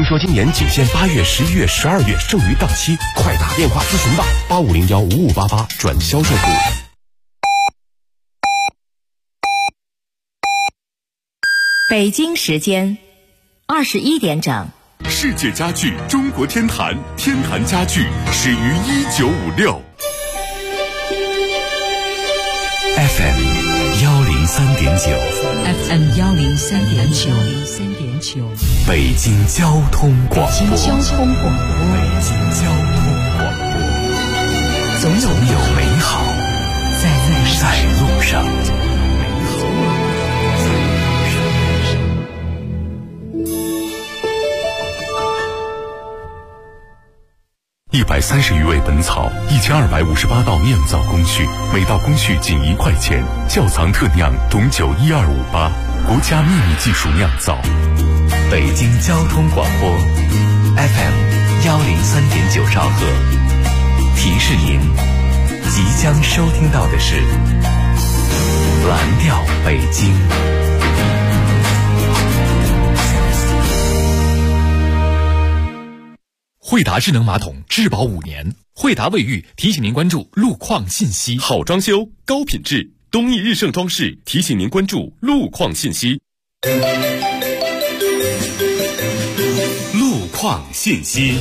听说今年仅限8月、11月、12月，剩余档期，快打电话咨询吧，85015588转销售部。 北京时间21点整。 世界家具中国天坛，天坛家具始于1956。 FM 103.9 FM 103.9 北京交通广播。 北京交通广播。 总有美好在路上。130余味本草，1258道酿造工序，每道工序仅1块钱。窖藏特酿董酒12588，国家秘密技术酿造。北京交通广播 FM 103.9兆赫。提示您，即将收听到的是蓝调北京。 惠达智能马桶质保5年，惠达卫浴提醒您关注路况信息。 好装修，高品质，东义日盛装饰提醒您关注路况信息。 路况信息。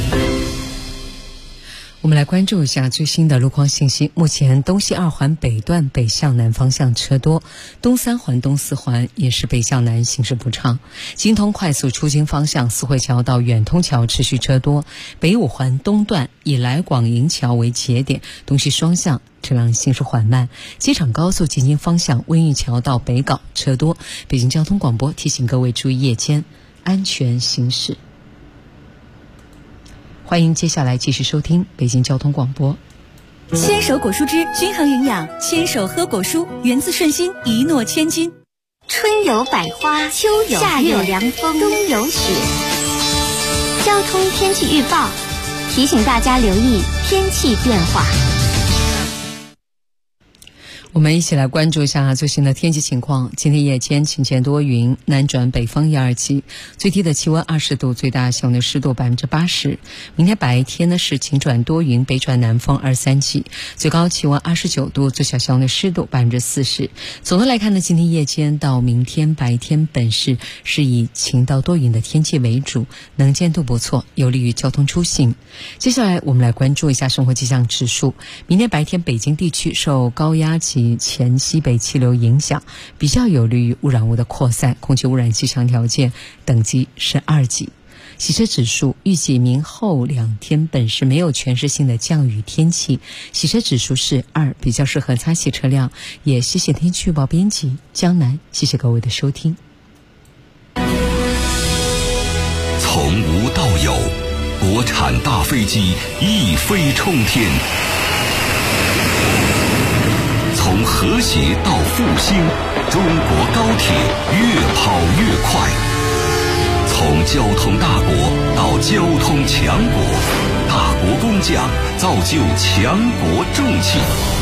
我们来关注一下最新的路况信息。目前东西2环北段北向南方向车多，东3环东4环也是北向南行驶不畅。京通快速出京方向四惠桥到远通桥持续车多，北5环东段以来广营桥为节点，东西双向车辆行驶缓慢。机场高速进京方向温榆桥到北港车多。北京交通广播提醒各位注意夜间安全行驶。欢迎接下来继续收听北京交通广播。 牵手果蔬汁均衡营养，牵手喝果蔬，源自顺心，一诺千金。 春有百花，秋有夏有凉风，冬有雪。交通天气预报提醒大家留意天气变化。 我们一起来关注一下最新的天气情况。今天夜间晴间多云，南转北风1、2级，最低的气温20度，最大气温的湿度80%。明天白天呢是晴转多云，北转南风2、3级，最高气温29度，最小气温的湿度40%。总的来看呢，今天夜间到明天白天本市是以晴到多云的天气为主，能见度不错，有利于交通出行。接下来我们来关注一下生活气象指数。明天白天北京地区受高压及前西北气流影响，比较有利于污染物的扩散，空气污染气象条件等级是2级。洗车指数预计明后2天本市没有全市性的降雨天气，洗车指数是2，比较适合擦洗车辆。也谢谢天气预报编辑江南，谢谢各位的收听。 从无到有，国产大飞机一飞冲天。从和谐到复兴，中国高铁越跑越快。从交通大国到交通强国，大国工匠造就强国重器。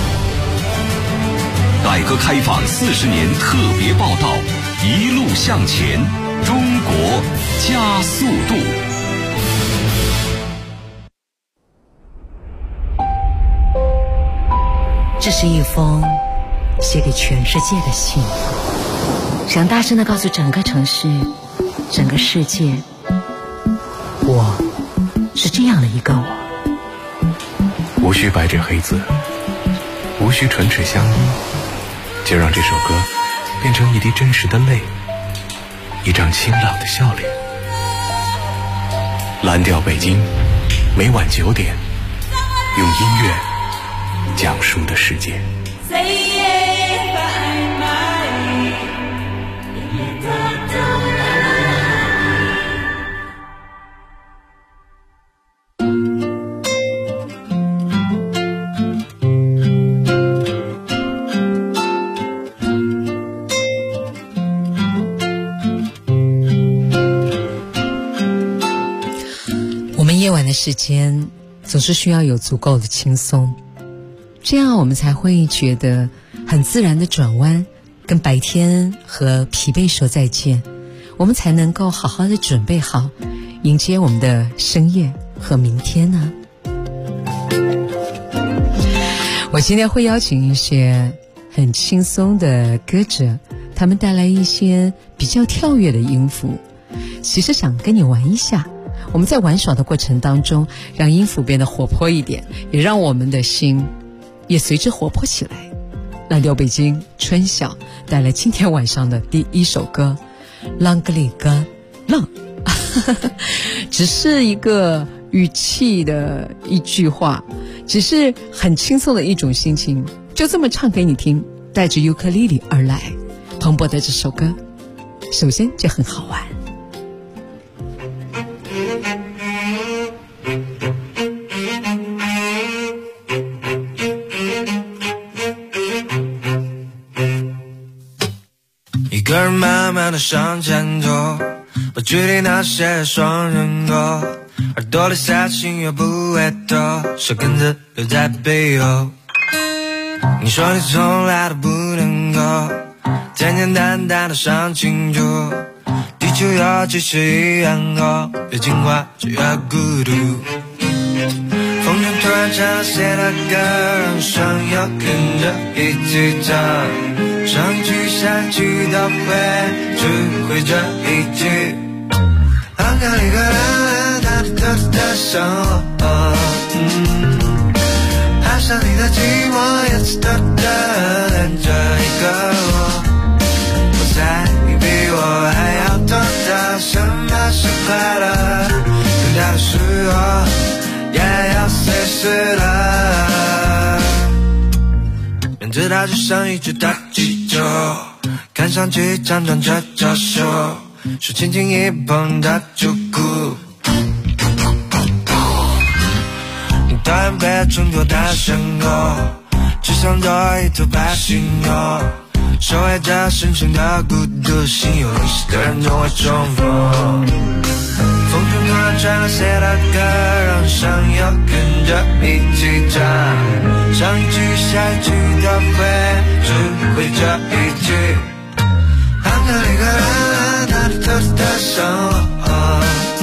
改革开放40年特别报道，一路向前，中国加速度。 这是一封写给全世界的信，想大声地告诉整个城市，整个世界，我是这样的一个我。 无需白纸黑字，无需唇齿相依，就让这首歌变成一滴真实的泪，一张清朗的笑脸。蓝调北京，每晚9点，用音乐讲述的世界。 我们夜晚的时间总是需要有足够的轻松，这样我们才会觉得很自然的转弯，跟白天和疲惫说再见，我们才能够好好的准备好迎接我们的深夜和明天呢？我今天会邀请一些很轻松的歌者，他们带来一些比较跳跃的音符，其实想跟你玩一下。我们在玩耍的过程当中，让音符变得活泼一点，也让我们的心也随之活泼起来。蓝调北京春晓带来今天晚上的第一首歌浪格里格浪只是一个语气的一句话，只是很轻松的一种心情，就这么唱给你听，带着尤克里里而来蓬勃的这首歌首先就很好玩。 一个人慢慢地向前走，不距离那些双人歌，耳朵里塞进音乐不会多，舌根子留在背后。你说你从来都不能够简简单单地想清楚，地球要继续一样高，越进化就越孤独。风筝突然唱了谁的歌，让想要跟着一起唱，上一句下一句都会，只会这一句。啷个里个啷哒哒哒生活，爱上你的寂寞，也是哒哒连着一个我。我猜你比我还要懂得什么是快乐，等待的时候也要随时了。面对它就像一只大气球，看上去强壮却娇羞，手轻轻一碰它就哭。你讨厌被衬托的身后，只想做一头白犀牛，守卫着深深的孤独，心有灵犀的人总会重逢。风筝突然传来谁的歌，让人想要跟着一起唱，上一句下一句都会，只会这一句。啷个里个啷哒哒哒生活，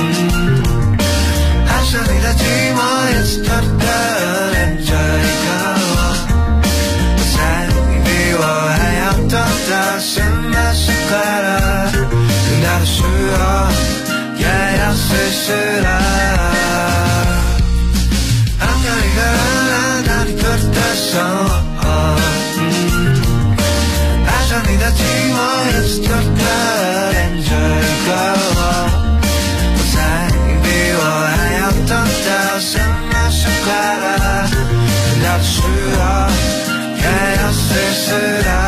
爱上你的寂寞，也是哒哒连着一个我。我猜你比我还要懂得什么是快乐，等待的时候也要随时了。啷个里个啷哒哒哒生活，爱上你的寂寞，也是哒哒连着一个我。我猜你比我还要懂得什么是快乐，等待的时候也要随时了。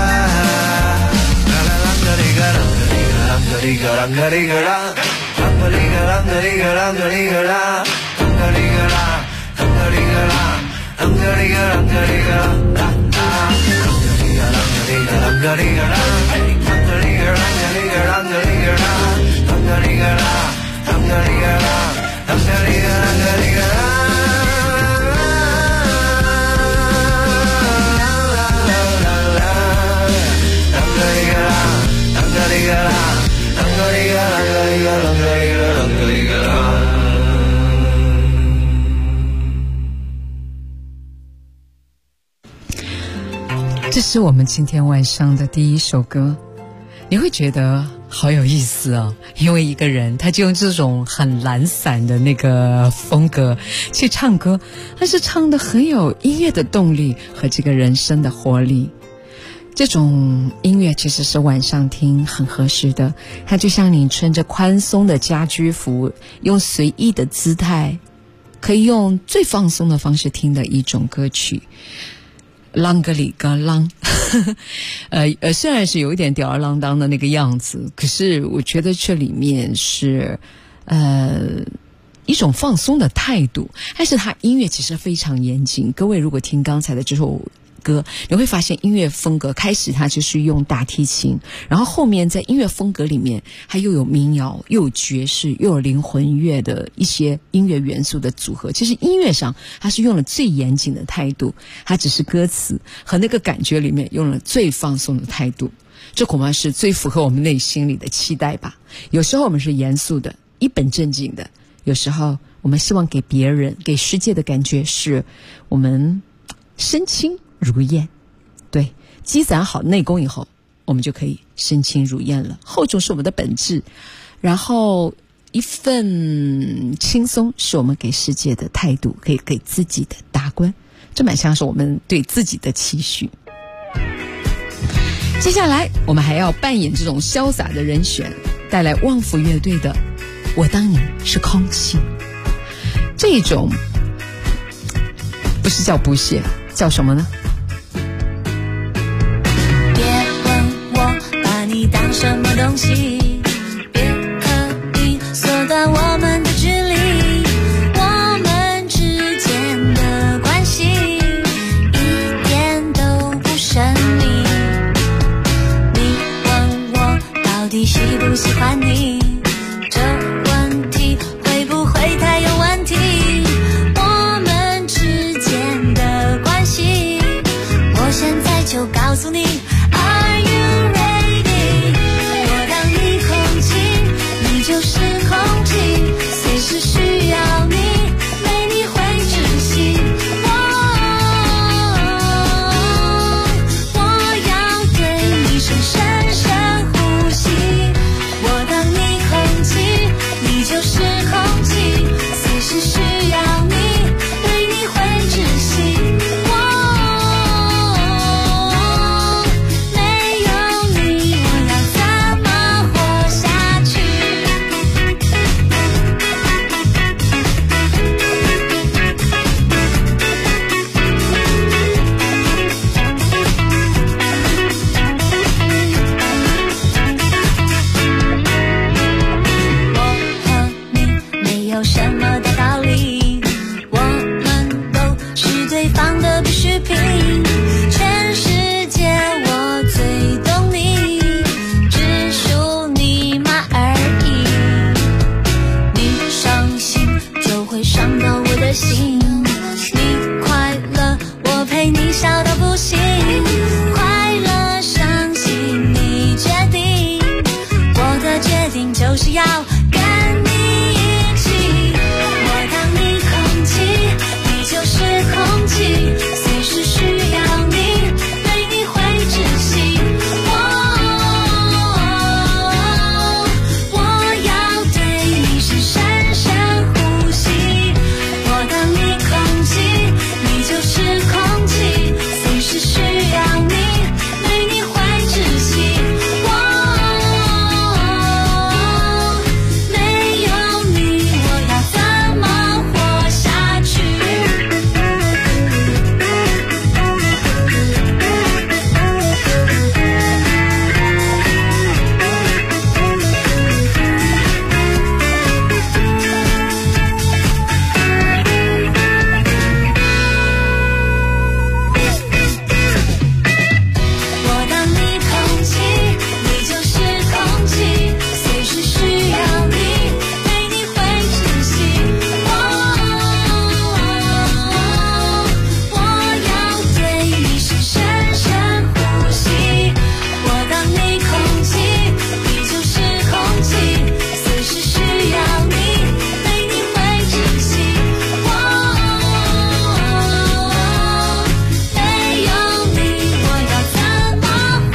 啷个里个啷个里个啷个里个啷个里个啷，啷个里个啷个里个啷个里个啷，啷个里个啷，啷个里个啷，啷个里个啷个里个啷，啷个里个啷个里个啷个里个啷，啷个里个啷个里个啷个里个啷，啷个里个啷，啷个里个啷，啷个里个啷个里个啷。 这是我们今天晚上的第一首歌，你会觉得好有意思哦，因为一个人他就用这种很懒散的那个风格去唱歌，但是唱得很有音乐的动力和这个人生的活力。这种音乐其实是晚上听很合适的，它就像你穿着宽松的家居服，用随意的姿态，可以用最放松的方式听的一种歌曲。啷个里个啷虽然是有一点吊儿郎当的那个样子，可是我觉得这里面是一种放松的态度，但是它音乐其实非常严谨。各位如果听刚才的这首歌，你会发现音乐风格开始它就是用大提琴，然后后面在音乐风格里面它又有民谣，又有爵士，又有灵魂乐的一些音乐元素的组合。其实音乐上它是用了最严谨的态度，它只是歌词和那个感觉里面用了最放松的态度，这恐怕是最符合我们内心里的期待吧。有时候我们是严肃的， 一本正经的。有时候我们希望给别人、给世界的感觉是我们身轻如燕。对，积攒好内功以后，我们就可以身轻如燕了。厚重是我们的本质，然后一份轻松是我们给世界的态度，可以给自己的达观，这蛮像是我们对自己的期许。接下来我们还要扮演这种潇洒的人选，带来旺福乐队的《我当你是空气》。这种不是叫不屑，叫什么呢？ 别问我把你当什么东西，别刻意缩短我们的距离，我们之间的关系一点都不神秘。你问我到底喜不喜欢你，这问题会不会太有问题？我们之间的关系，我现在就告诉你 Are you ready？ 我当你空气，你就是空气，随时需要你，没你会窒息。我要对你深深深呼吸。我当你空气，你就是空气，随时需要你，对你会窒息。没有你，我要怎么活下去？我和你没有什么大道理，我们都是对方的必需品。全世界我最懂你，只属你妈而已。你伤心就会伤到我的心，你快乐我陪你笑到不行。快乐伤心你决定，我的决定就是要跟你一起。我当你空气，你就是空气，随时需要你，对你会窒息。我要对你是深深呼吸。我当你空气，你就是空气，随时需要你，对你会窒息。没有你，我要怎么活下去？我当你空气，你就是空气，随时需要你，对你会窒息。我要对你是深深呼吸。我当你空气，你就是空气，随时需要你，对你会窒息。没有你，我要怎么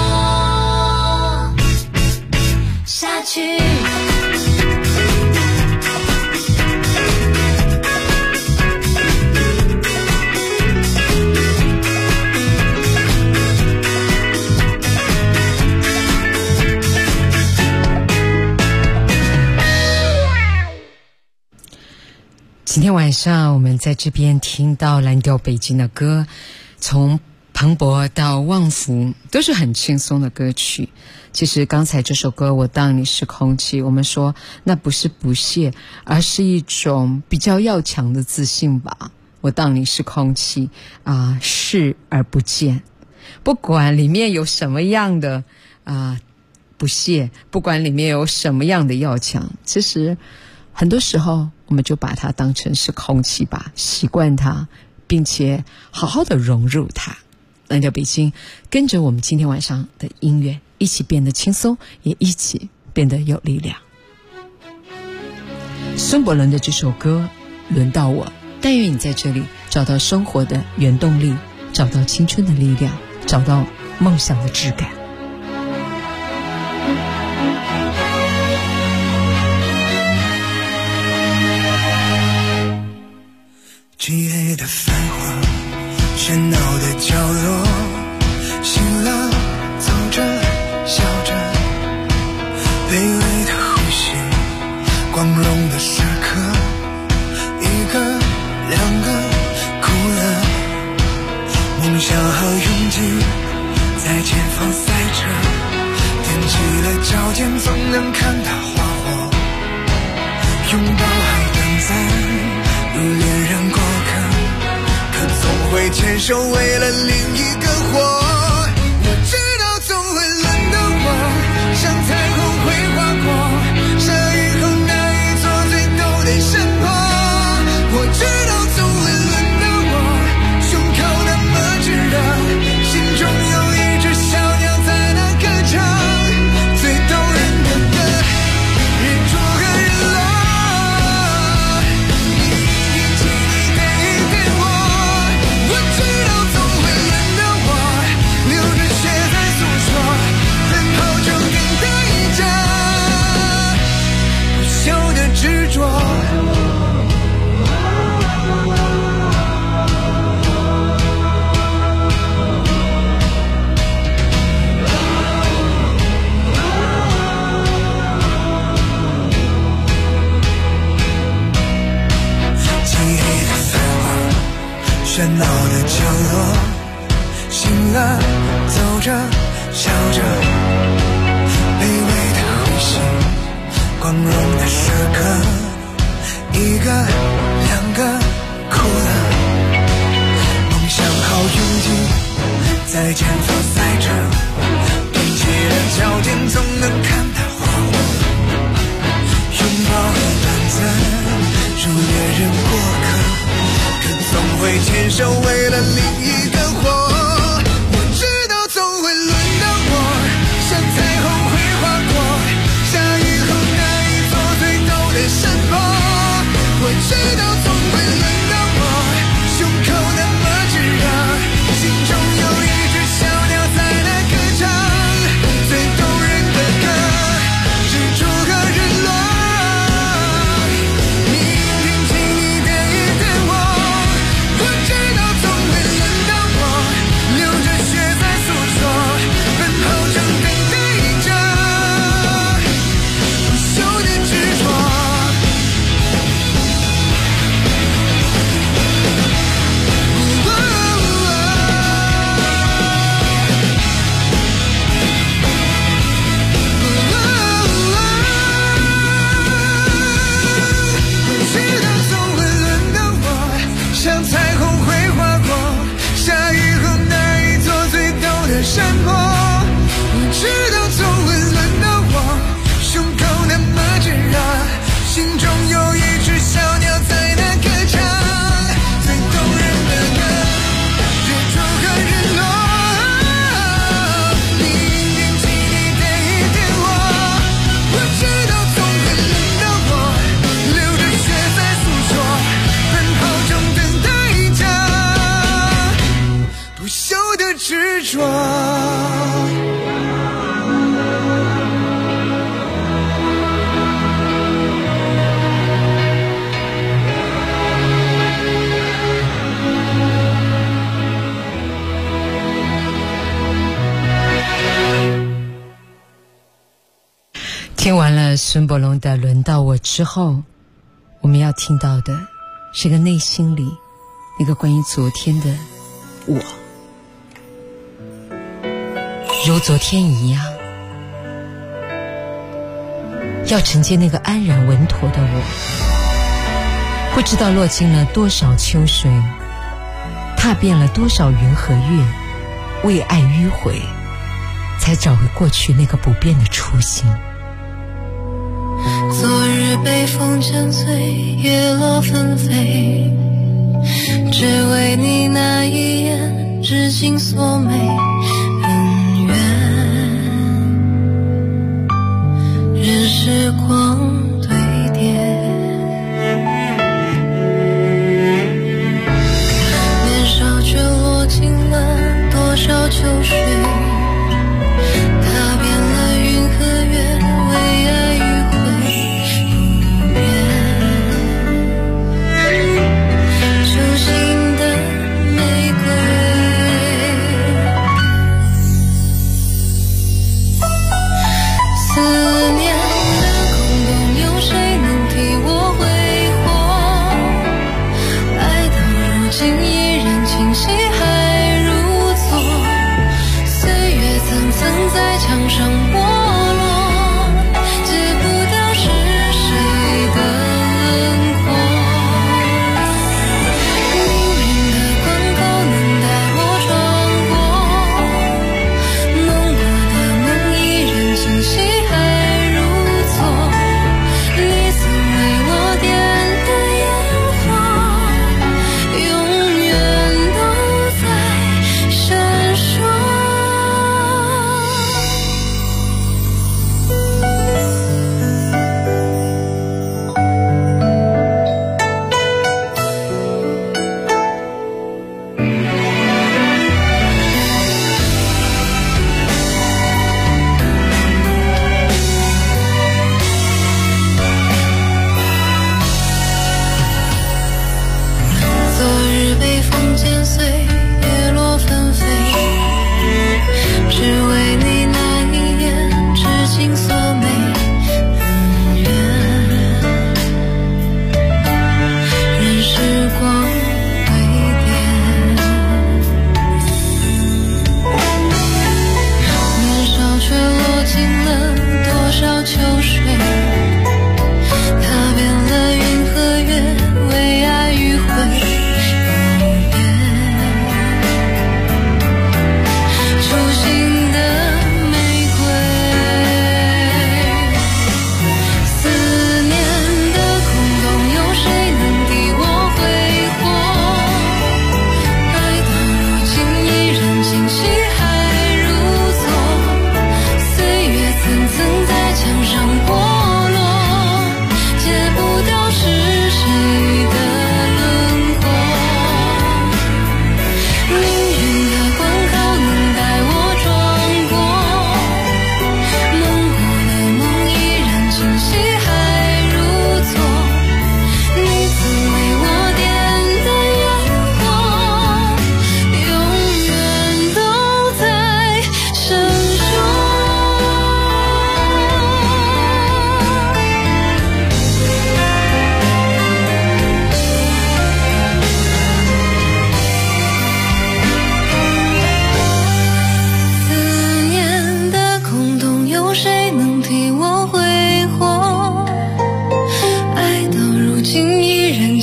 活下去？ 今天晚上我们在这边听到蓝调北京的歌，从磅礴到旺福，都是很轻松的歌曲。其实刚才这首歌《我当你是空气》，我们说那不是不屑，而是一种比较要强的自信吧。我当你是空气视而不见，不管里面有什么样的不屑，不管里面有什么样的要强，其实很多时候我们就把它当成是空气吧，习惯它，并且好好的融入它。蓝调北京，跟着我们今天晚上的音乐一起变得轻松，也一起变得有力量。 孙伯伦的这首歌轮到我，但愿你在这里找到生活的原动力，找到青春的力量，找到梦想的质感。 漆黑的繁华，喧闹的角落，醒了走着笑着，卑微的呼吸，光荣的时刻，一个两个哭了，梦想和勇气在前方赛车，踮起了脚尖总能看到花火，拥抱还短暂如恋人过客，可总会牵手为了另一个活。我知道总会轮到我，像彩虹会划过下雨后那一座最陡的山坡。我知道总会轮到我，胸口那么炙热，心中有一只小鸟在那歌唱，最动人的歌，日出和日落。喧闹的角落，醒了走着笑着，卑微的呼吸，光荣的时刻，一个两个哭了，梦想好勇气在前方赛着，踮起了脚尖总能看到花火，拥抱和短暂如恋人过客，总会牵手为了另一个活。我知道总会轮到我，像彩虹会划过下雨后那一座最陡的山坡。我知道总会轮到我，胸口那么炙热，心中有一只小鸟在那歌唱，最动人的歌，日出和日落。明天请你点一点我，我知道总会轮到我，流着血在诉说，奔跑中等待着不朽的执着。我知道总会轮到我，像彩虹会划过下雨后那一座最陡的山坡。我知道总会轮到我，胸口那么炙热，心中有一只小鸟在那歌唱，最动人的歌，日出和日落。明天请你点一点我，我知道总会轮到我，流着血在诉说，奔跑中等待着不朽的执着。 听完了孙伯伦的《轮到我》之后，我们要听到的是个内心里那个关于昨天的我，如昨天一样，要承接那个安然稳妥的我，不知道落进了多少秋水，踏遍了多少云和月，为爱迂回，才找回过去那个不变的初心。 昨日被风沉醉，叶落纷飞，只为你那一眼，至今锁眉恩怨。任时光堆叠，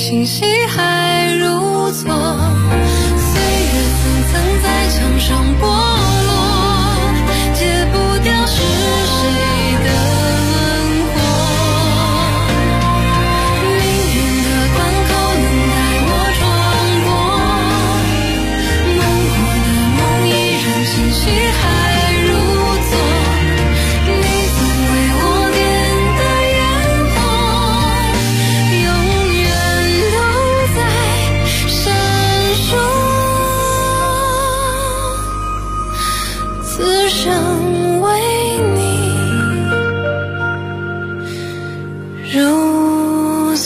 清晰还如昨，岁月层层在墙上剥落，戒不掉是谁的轮廓。命运的关口能带我闯过，梦过的梦依然清晰还如昨，你曾为我点的烟火，永远都在闪烁，此生为你如昨。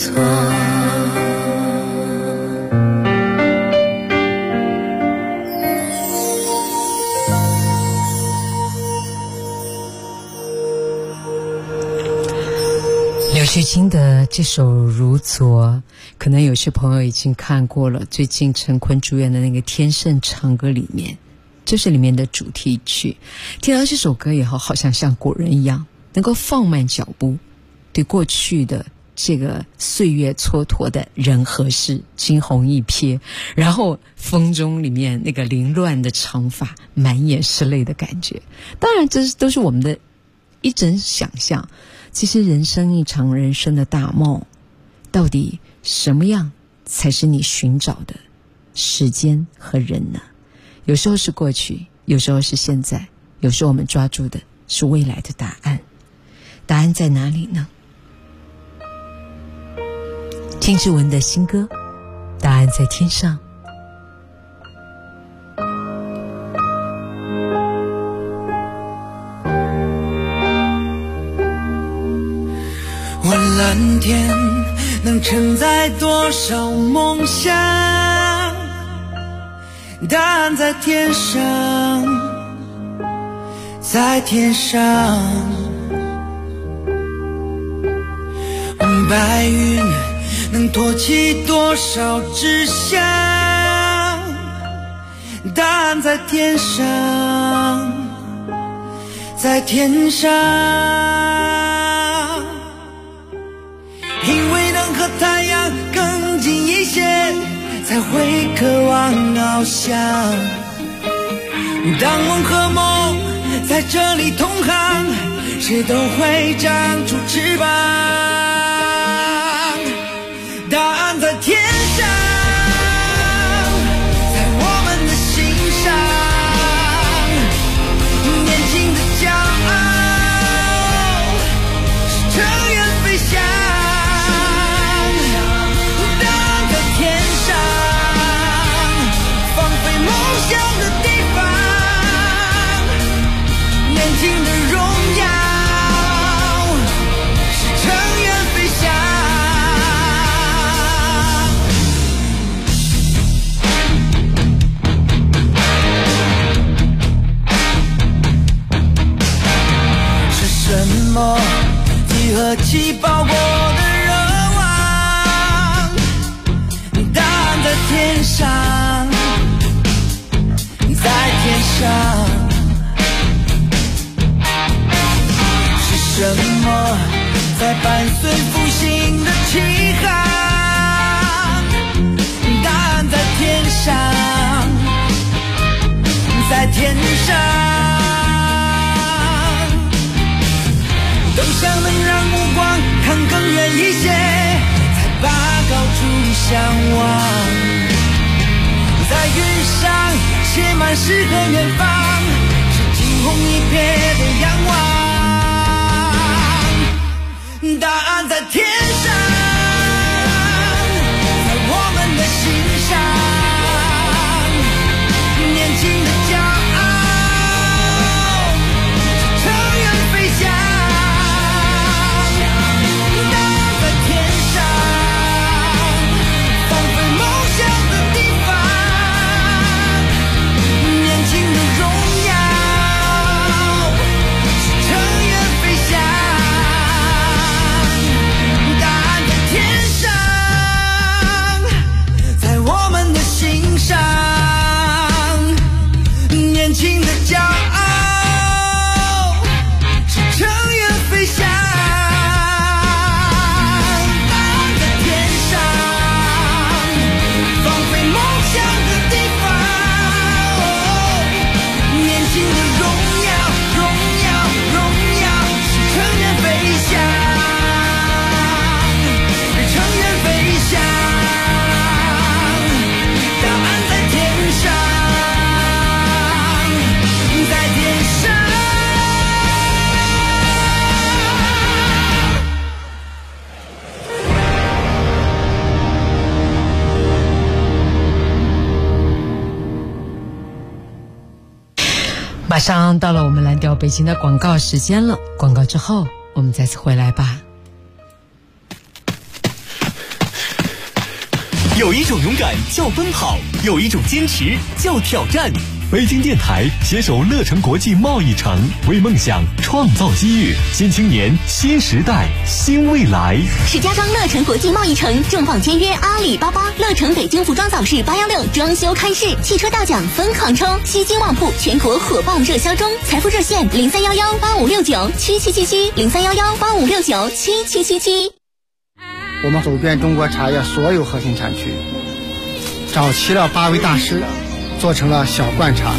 刘旭清的这首《如昨》，可能有些朋友已经看过了。最近陈坤主演的那个《天盛长歌》里面，就是里面的主题曲。听到这首歌以后，好像古人一样，能够放慢脚步，对过去的这个岁月蹉跎的人和事惊鸿一瞥，然后风中里面那个凌乱的长发，满眼是泪的感觉。当然，这都是我们的一整想象。其实人生一场，人生的大梦，到底什么样才是你寻找的时间和人呢？有时候是过去，有时候是现在，有时候我们抓住的是未来的答案。答案在哪里呢？金志文的新歌《答案在天上》。 问蓝天能承载多少梦想，答案在天上，在天上。问白云能托起多少志向，答案在天上，在天上。因为能和太阳更近一些，才会渴望翱翔。当梦和梦在这里同行，谁都会长出翅膀。答案在天上，在我们的心上，年轻的骄傲是乘愿飞翔。的荣耀是乘愿飞翔。是什么集合起包裹的热望？答案在天上，在天上。什么在伴随复兴的起航？答案在天上，在天上。灯箱能让目光看更远一些，才把高处相望。在云上写满诗和远方，是惊鸿一瞥的仰望。答案在天上，在我们的心上，年轻的骄傲是乘愿飞翔。答案在天上，放飞梦想的地方，年轻的荣耀是乘愿飞翔。 马上到了我们蓝调北京的广告时间了，广告之后我们再次回来吧。 有一种勇敢叫奔跑，有一种坚持叫挑战。北京电台携手乐城国际贸易城，为梦想创造机遇，新青年新时代新未来。 石家庄乐城国际贸易城重磅签约阿里巴巴，乐城北京服装早市816装修开市，汽车大奖疯狂抽，西京旺铺全国火爆热销中，财富热线031185697777，031185697777。 我们走遍中国茶叶所有核心产区，找齐了8位大师，做成了小罐茶。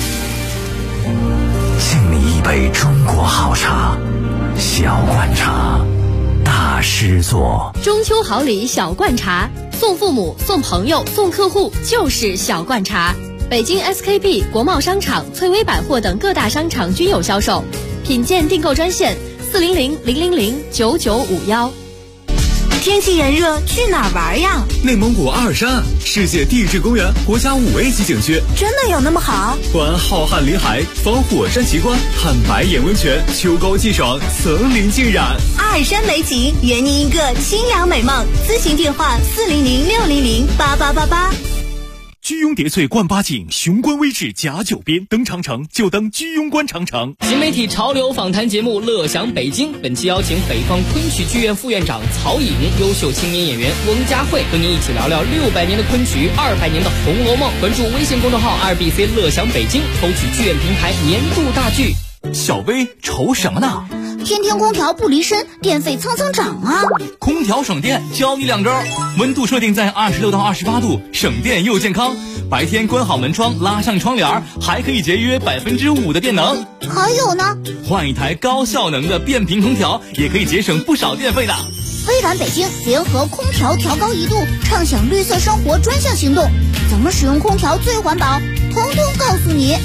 敬你一杯中国好茶，小罐茶，大师做。 中秋好礼小罐茶，送父母、送朋友、送客户就是小罐茶。北京 SKP、国贸商场、翠微百货等各大商场均有销售。品鉴订购专线400-000-9951。 天气炎热，去哪儿玩呀？ 内蒙古阿尔山，世界地质公园国家5A级景区， 真的有那么好？ 观浩瀚林海，访火山奇观，看白眼温泉，秋高气爽，层林尽染。 阿尔山美景，圆您一个清凉美梦。咨询电话400-600-8888。 居庸叠翠冠八景，雄关微志甲9边，登长城就登居庸关长城。 新媒体潮流访谈节目《乐享北京》，本期邀请北方昆曲剧院副院长曹颖、优秀青年演员翁佳慧，和您一起聊聊600年的昆曲，200年的《红楼梦》。关注微信公众号2BC 乐享北京，抽取剧院平台年度大剧。 小薇愁什么呢？ 天天空调不离身，电费蹭蹭涨啊！ 空调省电，教你2招：温度设定在26到28度，省电又健康。白天关好门窗，拉上窗帘，还可以节约5%的电能。 还有呢， 换一台高效能的变频空调，也可以节省不少电费的。 微软北京联合空调调高1度，畅享绿色生活专项行动，怎么使用空调最环保，通通告诉你。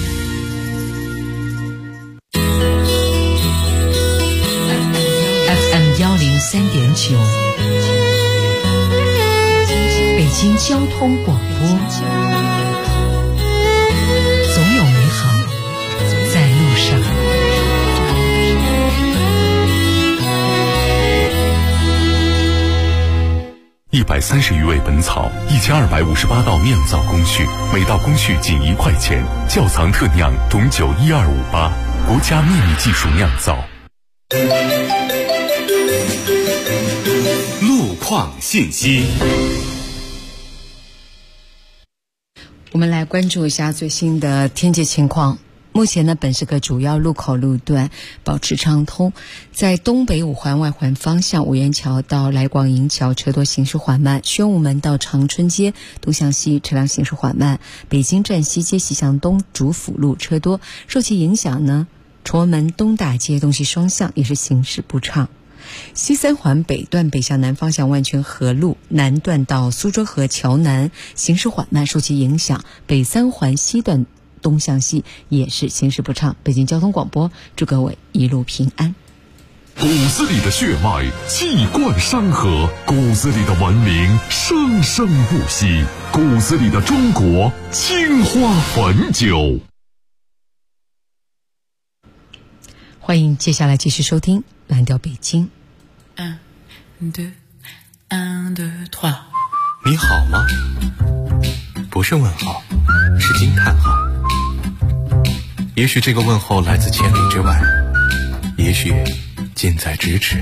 103.9，北京交通广播，总有美好在路上。 130余味本草，1258道酿造工序，每道工序仅1块钱，窖藏特酿董酒12588，国家秘密技术酿造。 路况信息， 我们来关注一下最新的天气情况。目前呢，本市各主要路口路段保持畅通，在东北5环外环方向，五元桥到来广营桥车多，行驶缓慢；宣武门到长春街东向西车辆行驶缓慢；北京站西街西向东主辅路车多。受其影响呢，崇文门东大街东西双向也是行驶不畅。西3环北段北向南方向万泉河路南段到苏州河桥南行驶缓慢，受其影响，北3环西段东向西也是行驶不畅。北京交通广播祝各位一路平安。 骨子里的血脉气贯山河，骨子里的文明生生不息，骨子里的中国青花汾酒。 欢迎接下来继续收听蓝调北京。 你好吗？不是问号，是惊叹号。也许这个问候来自千里之外，也许近在咫尺。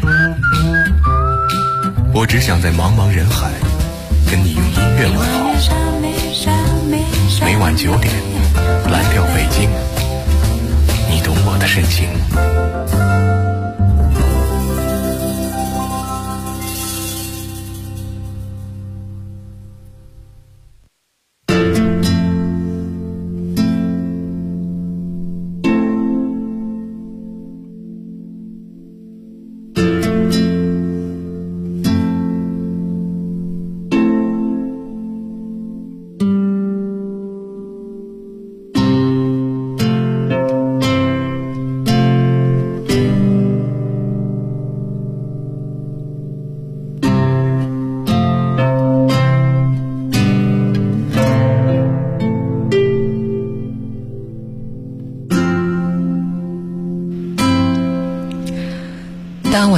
我只想在茫茫人海跟你用音乐问候。每晚9点，蓝调北京，你懂我的深情。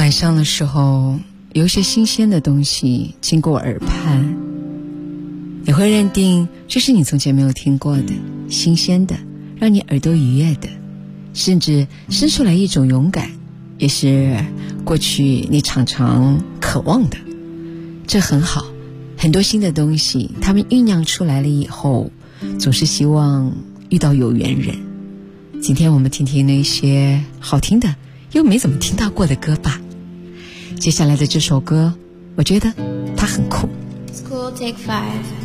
晚上的时候，有一些新鲜的东西经过耳畔，你会认定这是你从前没有听过的，新鲜的，让你耳朵愉悦的，甚至生出来一种勇敢，也是过去你常常渴望的。这很好，很多新的东西它们酝酿出来了以后，总是希望遇到有缘人。今天我们听听那些好听的又没怎么听到过的歌吧。接下来的这首歌，我觉得它很酷。 School Take 5.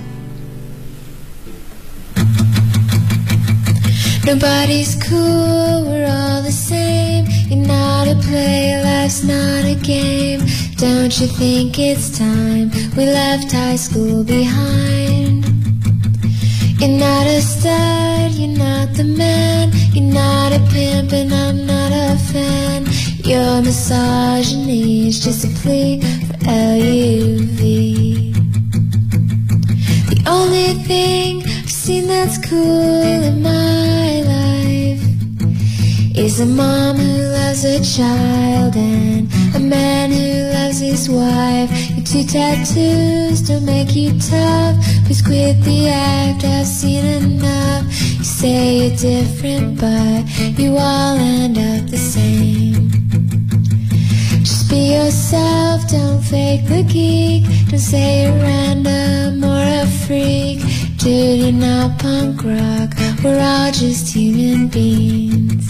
Nobody's cool, we're all the same. You're not a player, life's not a game. Don't you think it's time we left high school behind? You're not a stud, you're not the man. You're not a pimp and I'm not a fan. Your misogyny is just a plea for LUV. The only thing I've seen that's cool in my life is a mom who loves her child and a man who loves his wife. Your 2 tattoos don't make you tough. Please quit the act, I've seen enough. You say you're different but you all end up the same. Just be yourself, don't fake the geek. Don't say you're random or a freak. Dude, you're not punk rock, we're all just human beings.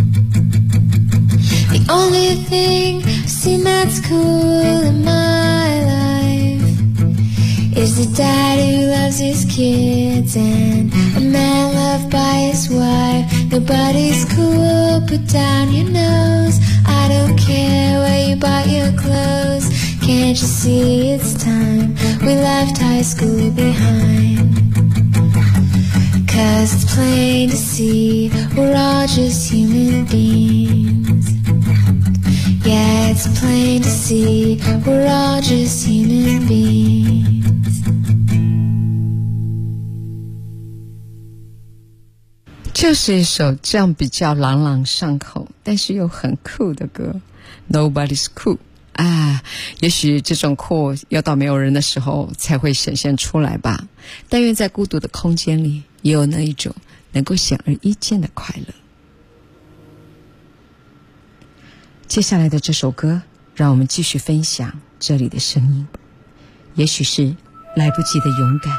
The only thing I've seen that's cool in my life is the dad who loves his kids and a man loved by his wife. Nobody's cool, put down your nose. I don't care where you bought your clothes. Can't you see it's time we left high school behind? 'Cause it's plain to see we're all just human beings. Yeah, it's plain to see we're all just human beings. 就是一首这样比较朗朗上口但是又很酷的歌 Nobody's Cool 啊，也许这种酷要到没有人的时候才会显现出来吧。但愿在孤独的空间里也有那一种能够显而易见的快乐。接下来的这首歌，让我们继续分享这里的声音，也许是来不及的勇敢。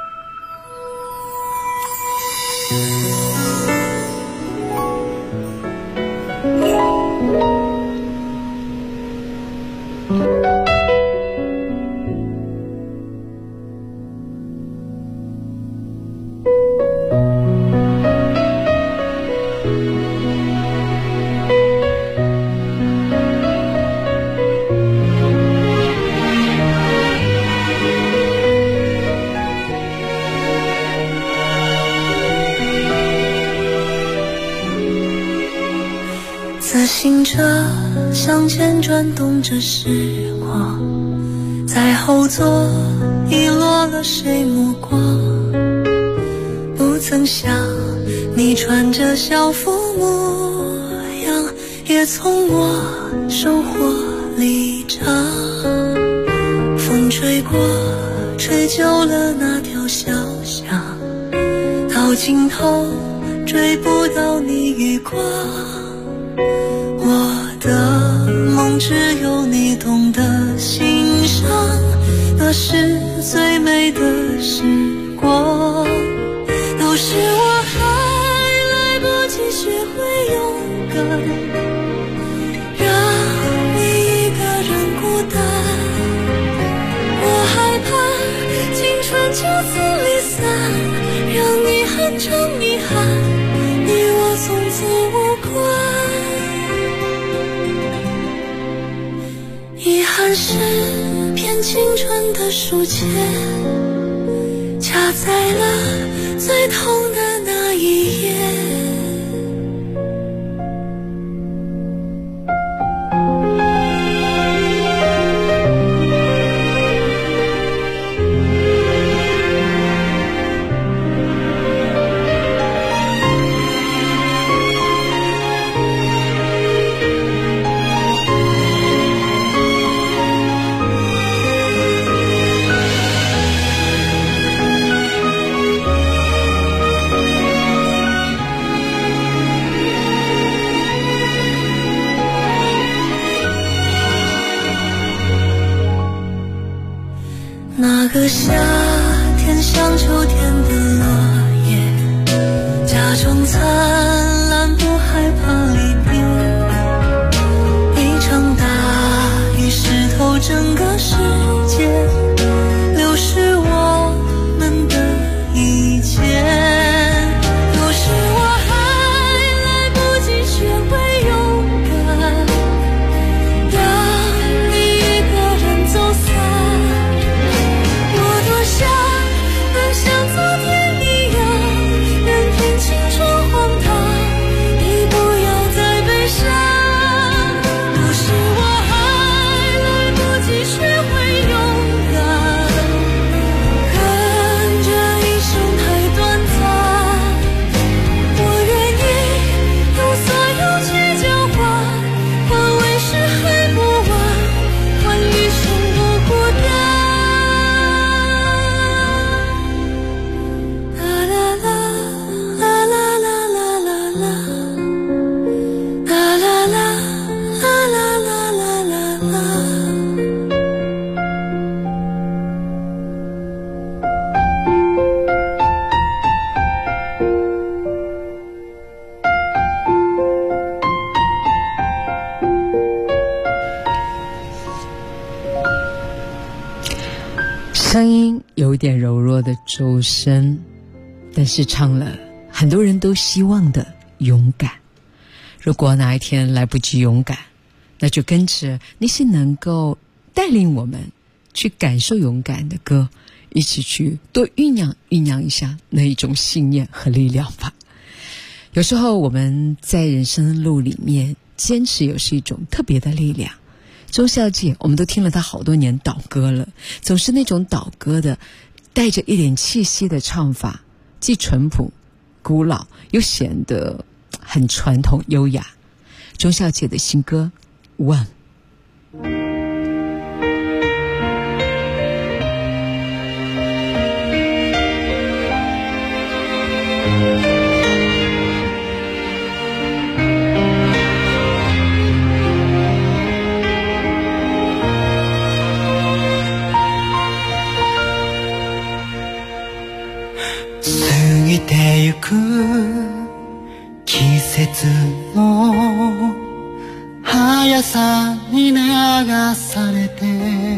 自行车向前转动着时光，在后座遗落了谁目光，不曾想你穿着校服模样，也从我收获离场。风吹过，吹旧了那条小巷，到尽头追不到你余光。我的梦只有你懂得欣赏，那是最美的时光，都是我还来不及学会勇敢，让你一个人孤单。我害怕青春就此离散，让你很长遗憾，与我从此无关。遗憾是片青春的书签，夹在了最痛的那一页。 夏天像秋天的落叶，假装灿烂，不害怕离别。一场大雨湿透整个世界，流失我们的一切。有时我还来不及学会勇敢，让你一个人走散。我多想能像昨天一样，任凭青春荒唐，你不要再悲伤。有时我还来不及学会勇敢，看这一生太短暂，我愿意用所有去交换，换为时还不晚，换余生不孤单。啦啦啦啦啦啦啦啦啦，啦啦啦啦啦啦啦啦。 声音有点柔弱的周深，但是唱了很多人都希望的勇敢。如果哪一天来不及勇敢，那就跟着那些能够带领我们去感受勇敢的歌，一起去多酝酿一下那一种信念和力量吧。有时候我们在人生路里面坚持也是一种特别的力量。周孝介，我们都听了他好多年导歌了，总是那种导歌的带着一点气息的唱法，既淳朴古老，又显得很传统优雅。周孝介的新歌《问》。 過ぎてゆく季節の速さに流されて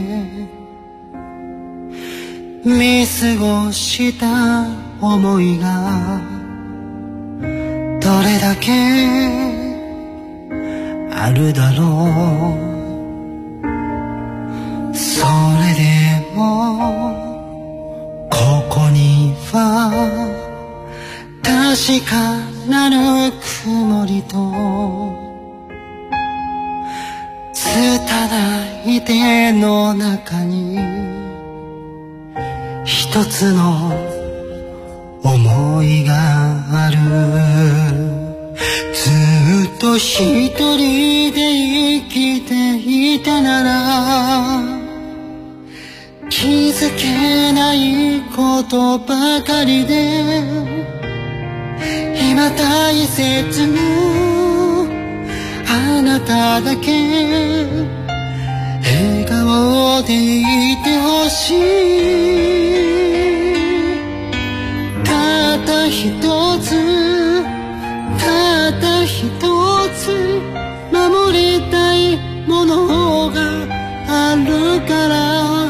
見過ごした想いがどれだけあるだろう。それでもここには確かなる曇りと拙い手の中に一つの思いがある。ずっと一人で生きていたなら気づけないことばかりで今大切なあなただけ笑顔でいてほしい。たった一つたった一つ守りたいものがあるから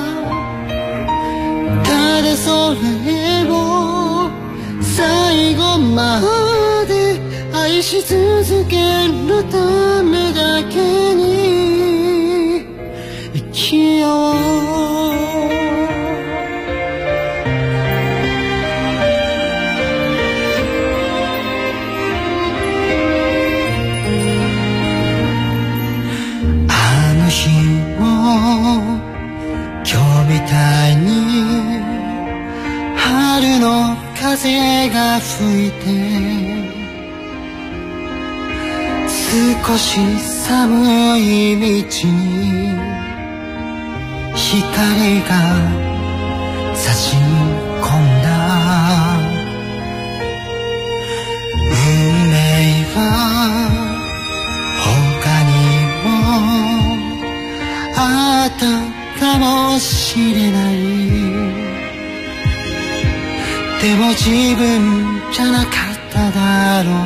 ただそれを最後まで愛し続けるためだけに生きよう。あの日も今日みたいに春の風が吹いて少し寒い道に光が差し込んだ。運命は他にもあったかもしれない。 でも自分じゃなかっただろう。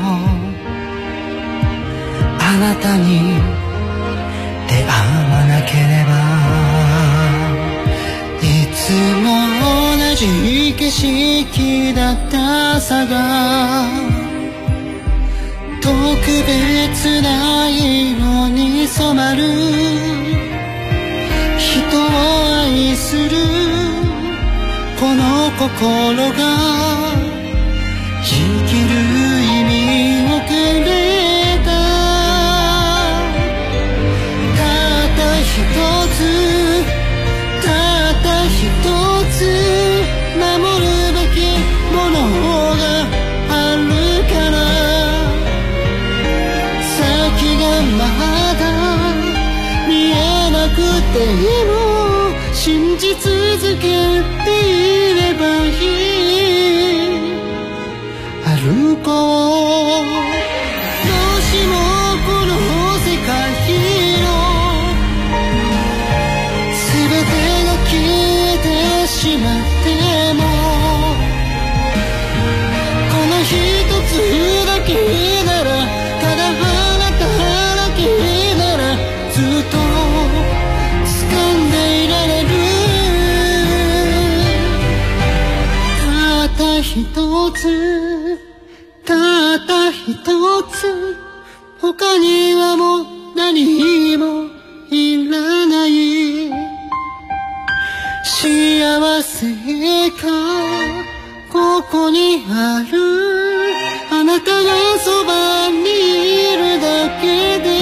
あなたに出会わなければいつも同じ景色だったさが特別な色に染まる。人を愛するこの心が生きる意味をくれた。たった一つたった一つ守るべきものがあるから先がまだ見えなくても信じ続けていればいい。歩こう。どうしもこの世界の全てが消えてしまってもこの一つだけならただあなただけならずっと掴んでいられる。たった一つたった一つ他にはもう何もいらない。幸せがここにある。あなたがそばにいるだけで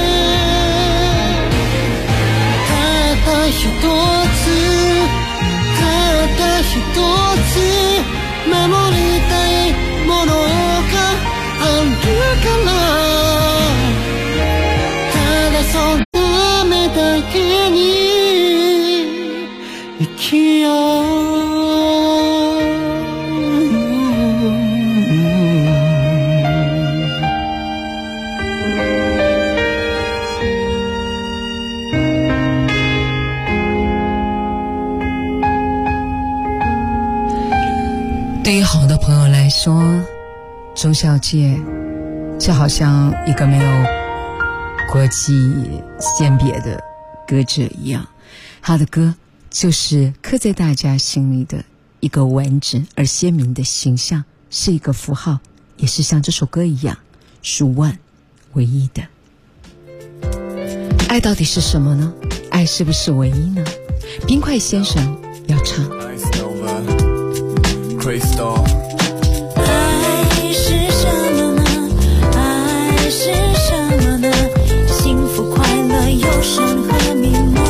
たった一つたった一つ守りたいものがあるからただそのためだけに生きよう。 对于好的朋友来说，周小姐就好像一个没有国际鉴别的歌者一样，她的歌就是刻在大家心里的一个完整而鲜明的形象，是一个符号，也是像这首歌一样是one唯一的。爱到底是什么呢？爱是不是唯一呢？冰块先生要唱 Crystal， 爱是什么呢？爱是什么呢？幸福、快乐、忧伤和迷茫，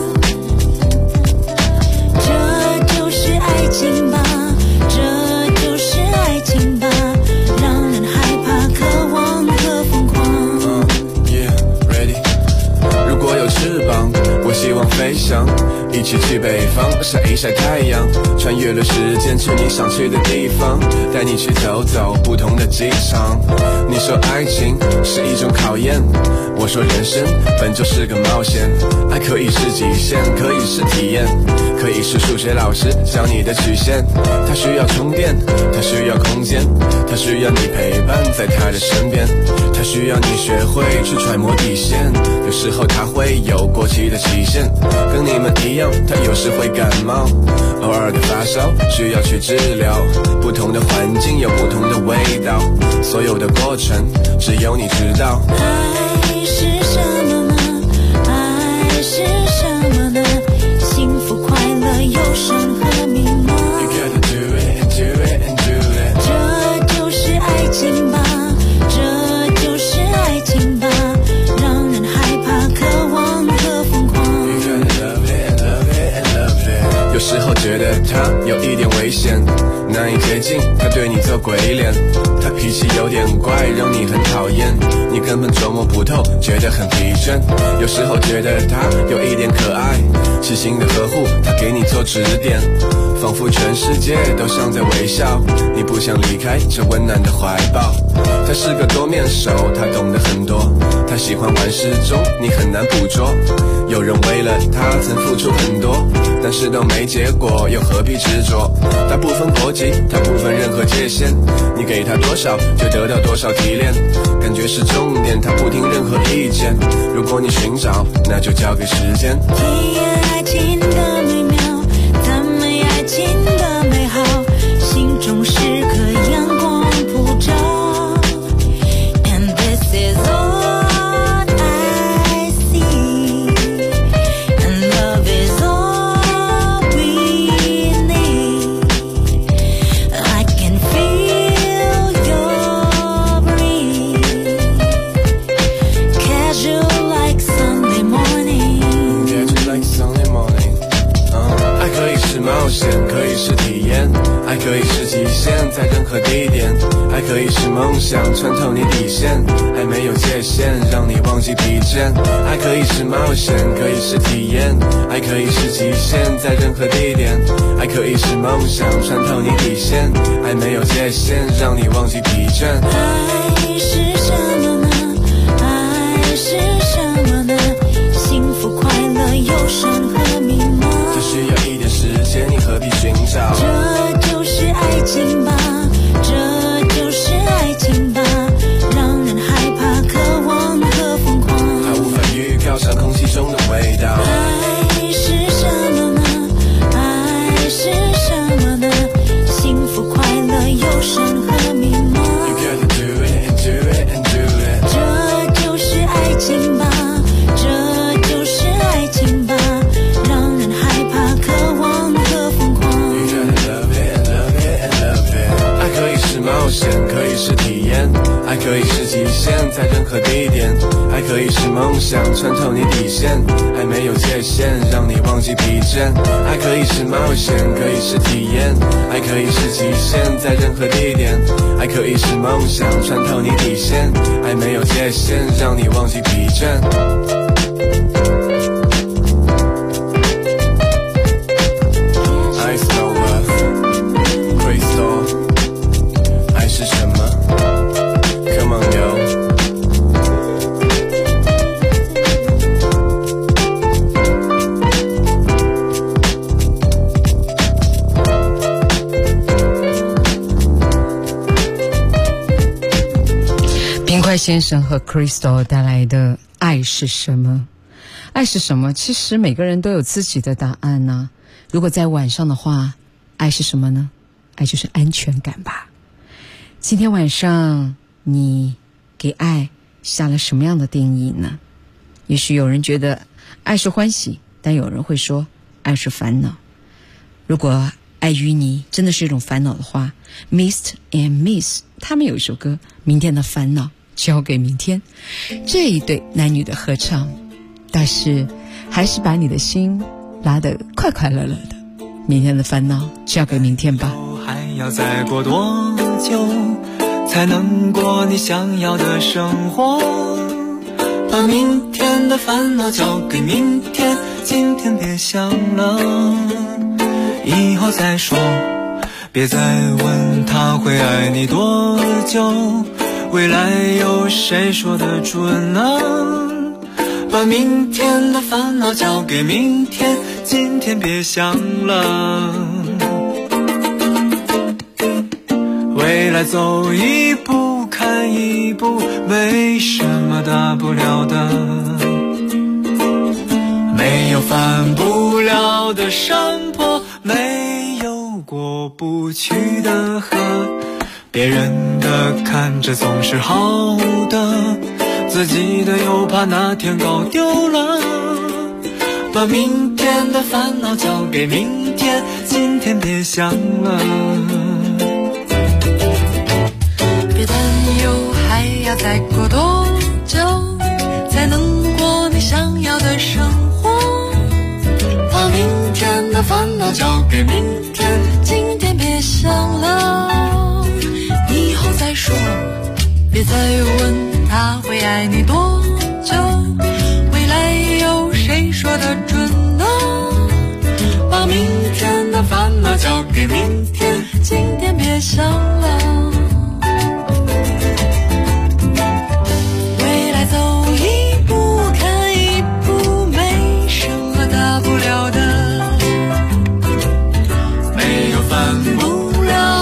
这就是爱情吧，这就是爱情吧，让人害怕、渴望和疯狂。Yeah, ready。如果有翅膀，我希望飞翔。一起去北方晒一晒太阳，穿越了时间去你想去的地方，带你去走走不同的机场。你说爱情是一种考验，我说人生本就是个冒险。爱可以是极限，可以是体验，可以是数学老师教你的曲线。它需要充电，它需要空间，它需要你陪伴在他的身边，它需要你学会去揣摩底线。有时候它会有过期的期限，跟你们一样他有时会感冒，偶尔的发烧需要去治疗。不同的环境有不同的味道，所有的过程只有你知道。爱是什么呢？爱是什么呢？幸福、快乐、忧伤和迷茫。You gotta do it and do it and do it。这就是爱情吧，这就是爱情吧，让人害怕、渴望和疯狂。You gotta love it, love it and love it。有时候觉得他有一点危险，难以接近，他对你做鬼脸，他脾气有点怪，让你很讨厌，你根本琢磨不透，觉得很疲倦。有时候觉得他有一点可爱，细心的呵护，他给你做指点，仿佛全世界都像在微笑，你不想离开这温暖的怀抱。他是个多面手，他懂得很多，他喜欢玩失踪，你很难捕捉。有人为了他曾付出很多，但是都没结果，又何必执着？大部分国辑，它不分任何界限，你给它多少就得到多少提炼，感觉是重点，它不听任何意见，如果你寻找那就交给时间， 体验爱情的美妙，赞美爱情的美好，心中时刻阳光普照， And this is all I see, and love is all we need. I can feel your breeze, casual like Sunday morning. Casual like Sunday morning. 爱可以是冒险，可以是体验，爱可以是极限，在任何地点，爱可以是梦想，穿透你底线，爱没有界限，让你忘记疲倦，爱可以是冒险，可以是体验，爱可以是极限，在任何地点，爱可以是梦想，穿透你底线，爱没有界限，让你忘记疲倦。 爱是什么呢？爱是什么呢？幸福快乐忧伤和迷茫， 这需要一点时间，你何必寻找？ 这就是爱情吧，这就是爱情吧，让人害怕、渴望和疯狂。 它无法预料上空气中的味道。 爱是什么呢？爱是什么呢？幸福快乐忧伤和迷茫。 You gotta do it and do it and do it。 这就是爱情吧，这就是爱情吧，让人害怕、渴望和疯狂。 You gotta love it and love it and love it。爱可以是冒险，可以是体验，爱可以是极限，在任何地点，爱可以是梦想，穿透你底线，爱没有界限，让你忘记疲倦，爱可以是冒险，可以是体验，爱可以是极限，在任何地点，爱可以是梦想，穿透你底线，爱没有界限，让你忘记疲倦。Ice Nova Crystal， 爱是什么 ？Come on yo。 冰块先生和 Crystal 带来的爱是什么？爱是什么？其实每个人都有自己的答案呢。如果在晚上的话，爱是什么呢？爱就是安全感吧。今天晚上你给爱下了什么样的定义呢？也许有人觉得爱是欢喜，但有人会说爱是烦恼。如果爱与你真的是一种烦恼的话， Mist and Miss 他们有一首歌《明天的烦恼交给明天》，这一对男女的合唱，但是还是把你的心拉得快快乐乐的。明天的烦恼交给明天吧。 还要再过多久才能过你想要的生活？把明天的烦恼交给明天，今天别想了，以后再说。别再问他会爱你多久，未来有谁说得准呢？把明天的烦恼交给明天，今天别想了。未来走一步看一步，没什么大不了的，没有翻不了的山坡，没有过不去的河，别人的看着总是好的，自己的又怕哪天搞丢了。把明天的烦恼交给明天，今天别想了。别担忧还要再过多久才能过你想要的生活，把明天的烦恼交给明天，今天别想了，以后再说。别再问他会爱你多久，未来有谁说得准呢？把明天的烦恼交给明天，今天别想了。未来走一步看一步，没什么大不了的，没有翻不了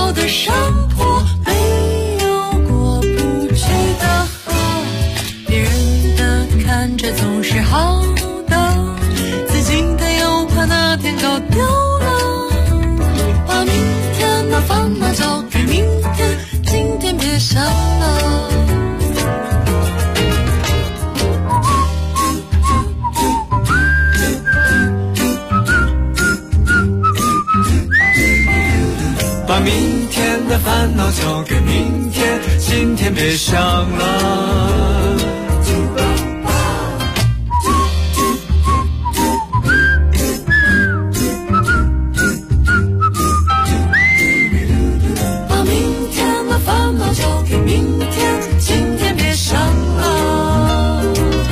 把明天的烦恼交给明天，今天别想了。把明天的烦恼交给明天，今天别想了。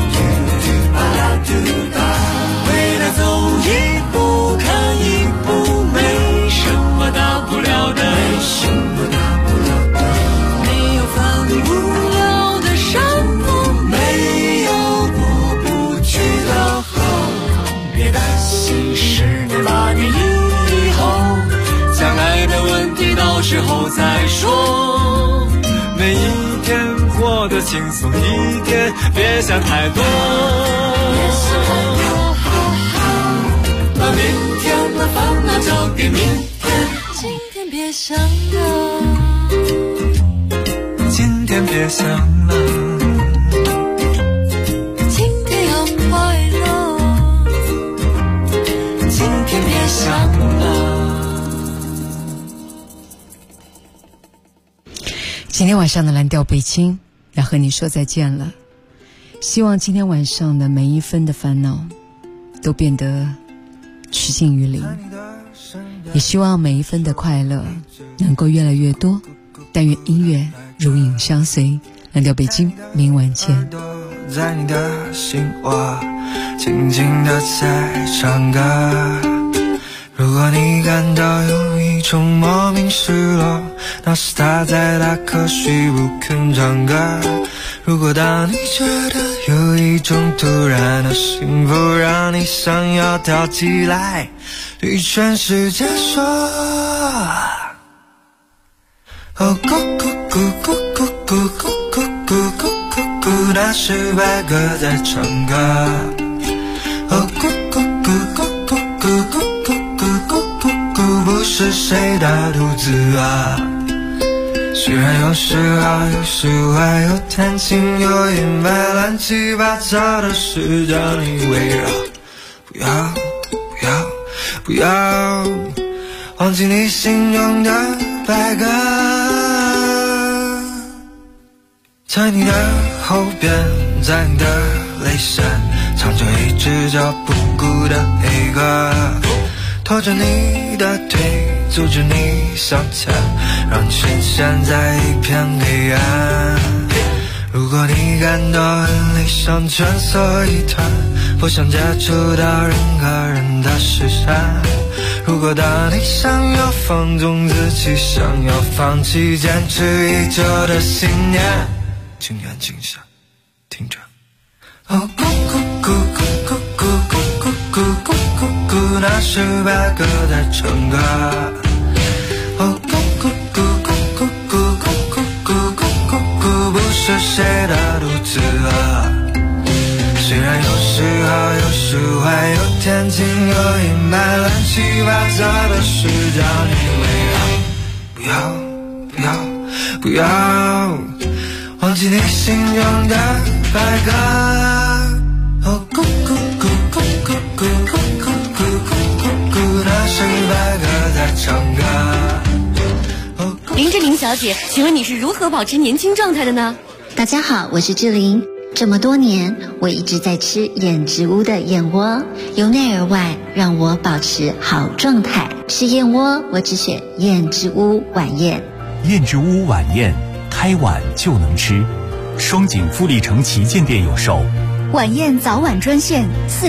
未来走一步看一步，没什么大不了的，没有烦无聊的山路，没有过不去的河。别担心10年8年以后，将来的问题到时候再说。每一天过得轻松一点，别想太多。把明天的烦恼交给明天，今天别想了，今天别想了，今天要快乐，今天别想了。 今天晚上的蓝调北京要和你说再见了，希望今天晚上的每一分的烦恼都变得趋近于零，也希望每一分的快乐能够越来越多，但愿音乐如影相随。蓝调北京，明晚见。 在你的心窝静静地在唱歌，如果你感到有一种莫名失落，那是他在打瞌睡不肯唱歌。如果当你觉得有一种突然的幸福，让你想要跳起来对全世界说，哦咕咕咕咕咕咕咕咕咕咕咕咕，那是白鸽在唱歌。哦咕咕咕咕咕咕咕咕咕咕咕咕，不是谁的肚子啊。虽然有时好有时坏，有弹琴有阴霾，乱七八糟的事将你围绕。不要不要不要忘记你心中的白鸽，在你的后边，在你的泪闪，藏着一只脚不顾的黑鸽，拖着你的腿，阻止你向前，让你深陷在一片黑暗。如果你感到很理想，蜷缩一团，不想接触到任何人的视线。如果当你想要放纵自己，想要放弃坚持已久的信念，请眼睛下听着。哦咕咕咕咕咕咕咕咕咕咕咕，那是白鸽在唱歌。哦咕咕咕咕咕咕咕咕咕咕咕，不是谁的肚子啊。虽然有时好有时坏，有天晴有阴霾，乱七八糟的事将你围绕。不要不要不要忘记你心中的白鸽。哦咕咕咕咕咕咕咕咕咕咕咕，那是白鸽在唱歌。 林志玲小姐，请问你是如何保持年轻状态的呢？ 大家好，我是志玲。这么多年，我一直在吃燕之屋的燕窝，由内而外让我保持好状态。吃燕窝，我只选燕之屋晚宴。 燕之屋晚宴，开晚就能吃。双井富力城旗舰店有售。 晚宴早晚专线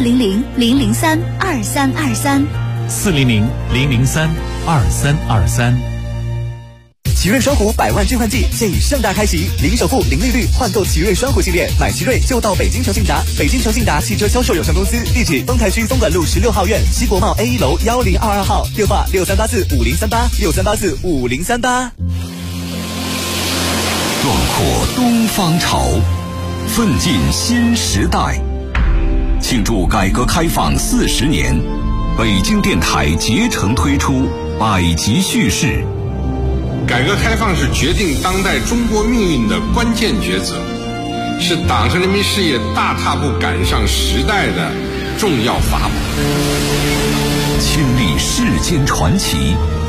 400-003-2323，400-003-2323。 奇瑞双虎100万置换季现已盛大开启，零首付、零利率换购奇瑞双虎系列，买奇瑞就到北京诚信达。北京诚信达汽车销售有限公司，地址丰台区松管路16号院西国贸 A1 楼1022号，电话63845038，63845038。 壮阔东方潮，奋进新时代。庆祝改革开放40年，北京电台竭诚推出百集叙事。 改革开放是决定当代中国命运的关键抉择，是党和人民事业大踏步赶上时代的重要法宝。 亲历世间传奇，